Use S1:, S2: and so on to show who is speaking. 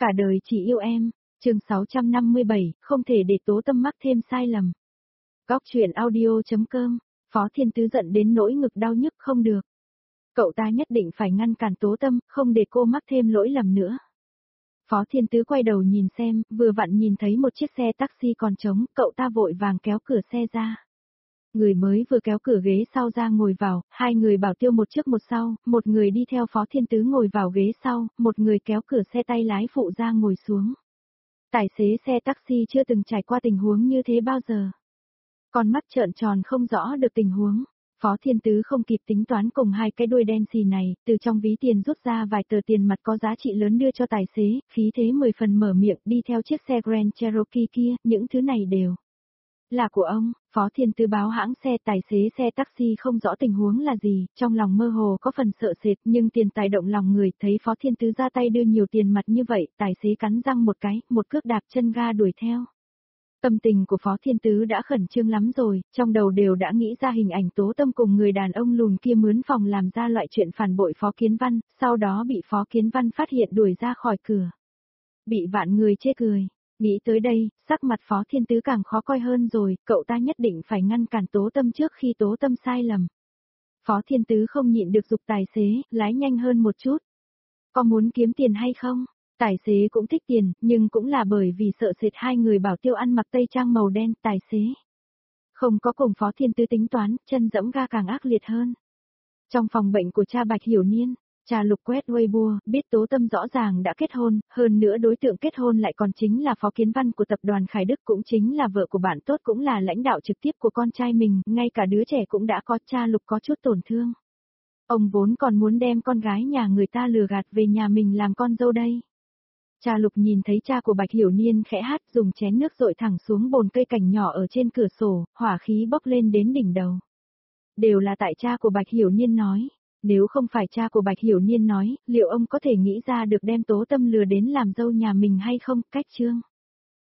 S1: Cả đời chỉ yêu em, chương 657, không thể để Tố Tâm mắc thêm sai lầm. Góc truyện audio.com, Phó Thiên Tứ giận đến nỗi ngực đau nhức không được. Cậu ta nhất định phải ngăn cản Tố Tâm, không để cô mắc thêm lỗi lầm nữa. Phó Thiên Tứ quay đầu nhìn xem, vừa vặn nhìn thấy một chiếc xe taxi còn trống, cậu ta vội vàng kéo cửa xe ra. Người mới vừa kéo cửa ghế sau ra ngồi vào, hai người bảo tiêu một trước một sau, một người đi theo Phó Thiên Tứ ngồi vào ghế sau, một người kéo cửa xe tay lái phụ ra ngồi xuống. Tài xế xe taxi chưa từng trải qua tình huống như thế bao giờ. Con mắt trợn tròn không rõ được tình huống. Phó Thiên Tứ không kịp tính toán cùng hai cái đuôi đen xì này, từ trong ví tiền rút ra vài tờ tiền mặt có giá trị lớn đưa cho tài xế, khí thế 10 phần mở miệng đi theo chiếc xe Grand Cherokee kia, những thứ này đều là của ông. Phó Thiên Tứ báo hãng xe, tài xế xe taxi không rõ tình huống là gì, trong lòng mơ hồ có phần sợ sệt, nhưng tiền tài động lòng người, thấy Phó Thiên Tứ ra tay đưa nhiều tiền mặt như vậy, tài xế cắn răng một cái, một cước đạp chân ga đuổi theo. Tâm tình của Phó Thiên Tứ đã khẩn trương lắm rồi, trong đầu đều đã nghĩ ra hình ảnh Tố Tâm cùng người đàn ông lùn kia mướn phòng làm ra loại chuyện phản bội Phó Kiến Văn, sau đó bị Phó Kiến Văn phát hiện đuổi ra khỏi cửa. Bị vạn người chê cười. Nghĩ tới đây, sắc mặt Phó Thiên Tứ càng khó coi hơn rồi, cậu ta nhất định phải ngăn cản Tố Tâm trước khi Tố Tâm sai lầm. Phó Thiên Tứ không nhịn được giục tài xế, lái nhanh hơn một chút. Có muốn kiếm tiền hay không? Tài xế cũng thích tiền, nhưng cũng là bởi vì sợ sệt hai người bảo tiêu ăn mặc tây trang màu đen, tài xế không có cùng Phó Thiên Tứ tính toán, chân dẫm ga càng ác liệt hơn. Trong phòng bệnh của cha Bạch Hiểu Niên, cha Lục quét Weibo, biết Tố Tâm rõ ràng đã kết hôn, hơn nữa đối tượng kết hôn lại còn chính là Phó Kiến Văn của tập đoàn Khải Đức, cũng chính là vợ của bạn tốt, cũng là lãnh đạo trực tiếp của con trai mình, ngay cả đứa trẻ cũng đã có, cha Lục có chút tổn thương. Ông vốn còn muốn đem con gái nhà người ta lừa gạt về nhà mình làm con dâu đây. Cha Lục nhìn thấy cha của Bạch Hiểu Niên khẽ hát, dùng chén nước dội thẳng xuống bồn cây cảnh nhỏ ở trên cửa sổ, hỏa khí bốc lên đến đỉnh đầu. Đều là tại cha của Bạch Hiểu Niên nói. Nếu không phải cha của Bạch Hiểu Niên nói, liệu ông có thể nghĩ ra được đem Tố Tâm lừa đến làm dâu nhà mình hay không? Cách chương